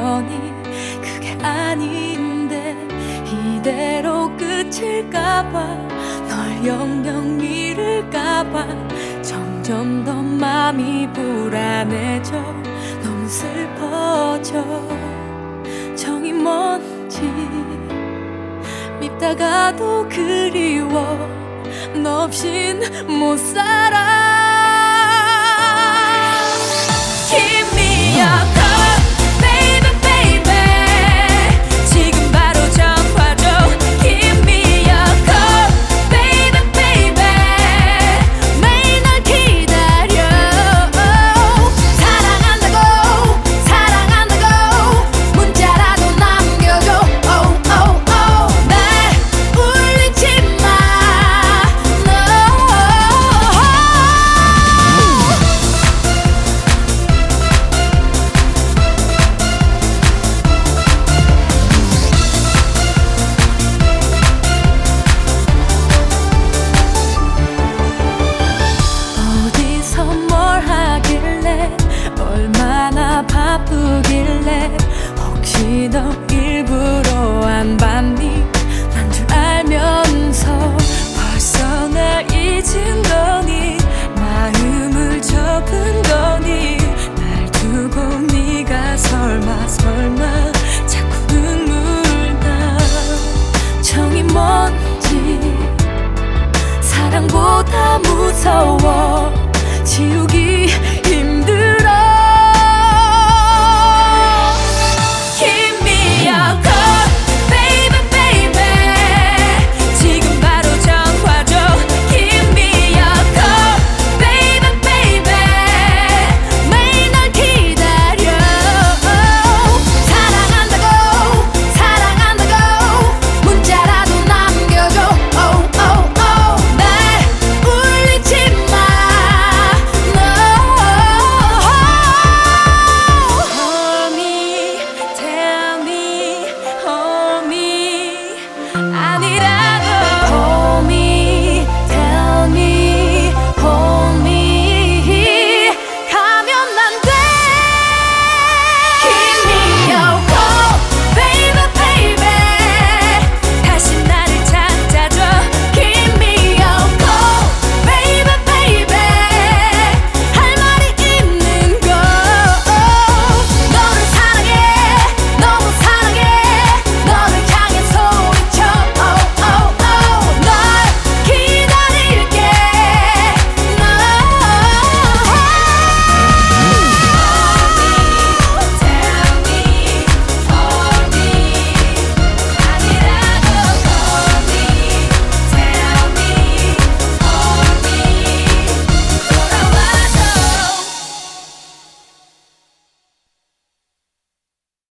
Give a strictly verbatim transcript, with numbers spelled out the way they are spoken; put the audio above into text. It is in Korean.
했더니 그게 아닌데 이대로 끝일까봐 널 영영 잃을까봐 점점 더 맘이 불안해져 너무 슬퍼져 정이 뭔지 밉다가도 그리워 너 없인 못 살아 Give me a call, baby, baby 지금 바로 전화줘 Give me a call, baby, baby 매일 널 기다려 사랑한다고 사랑한다고 문자라도 남겨줘 oh, oh, oh. 날 울리지 마 어디서 뭘 하길래 얼마나 바쁘길래 혹시 너 일부러 안 받니 난 줄 알면서 벌써 날 잊은 거니 마음을 접은 거니 날 두고 네가 설마 설마 자꾸 눈물 나 정이 뭔지 사랑보다 무서워 지우기